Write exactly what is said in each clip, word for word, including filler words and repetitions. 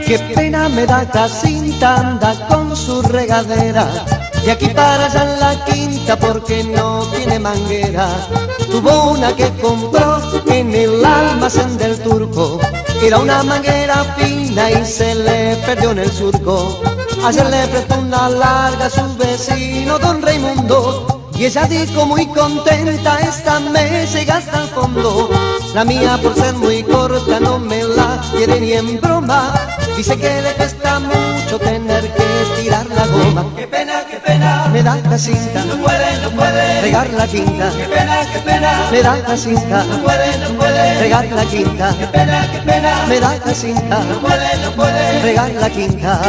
Qué pena me da Jacinta, anda con su regadera de aquí para allá en la quinta porque no tiene manguera. Tuvo una que compró en el almacén del Turco, era una manguera fina y se le perdió en el surco. Ayer le prestó una larga a su vecino don Raimundo y ella dijo muy contenta: esta me llega hasta el fondo. La mía por ser muy corta no me la quiere ni en broma. Dice que le cuesta mucho tener que estirar la goma. Qué pena, qué pena, me da Jacinta, no puede, no puede regar la quinta. Qué pena, qué pena, me da Jacinta, no puede, no puede regar la quinta. Qué pena, qué pena, me da Jacinta, no puede, no puede regar la quinta.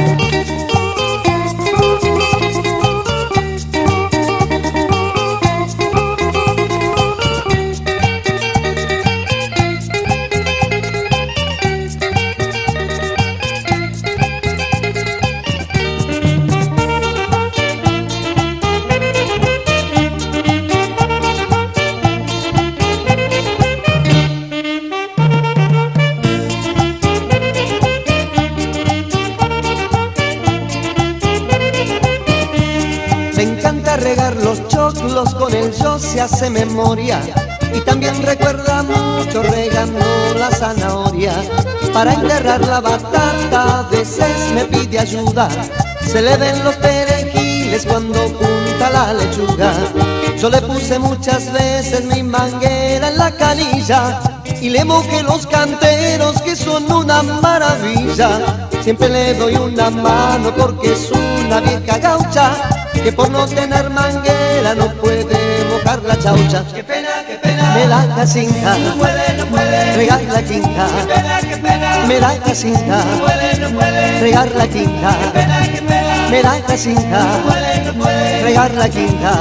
Me encanta regar los choclos, con el yo se hace memoria. Y también recuerda mucho regando la zanahoria. Para enterrar la batata a veces me pide ayuda. Se le ven los perejiles cuando junta la lechuga. Yo le puse muchas veces mi manguera en la canilla y le mojé los canteros que son una maravilla. Siempre le doy una mano porque es una vieja gaucha que por no tener manguera no puede mojar la chaucha. Qué pena, qué pena, me da Jacinta, no puede, no puede regar la quinta. Qué pena, qué pena, me da Jacinta, no puede, no puede regar la quinta. Qué pena, qué pena, me da Jacinta, no puede, no puede regar la quinta.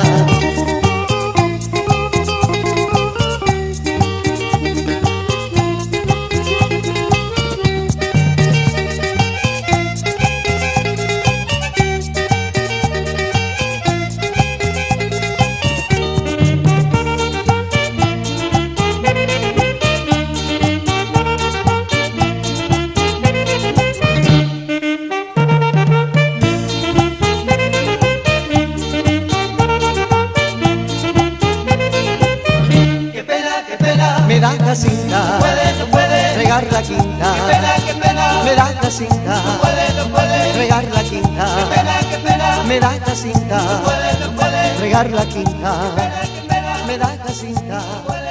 Me da Jacinta, no puede, no puede regar la quinta. Qué pena, qué pena, me da Jacinta, no puede, no puede regar la quinta. Qué pena, qué pena, me da Jacinta, no puede, no puede regar la quinta. Qué pena, qué pena, me da Jacinta. no puede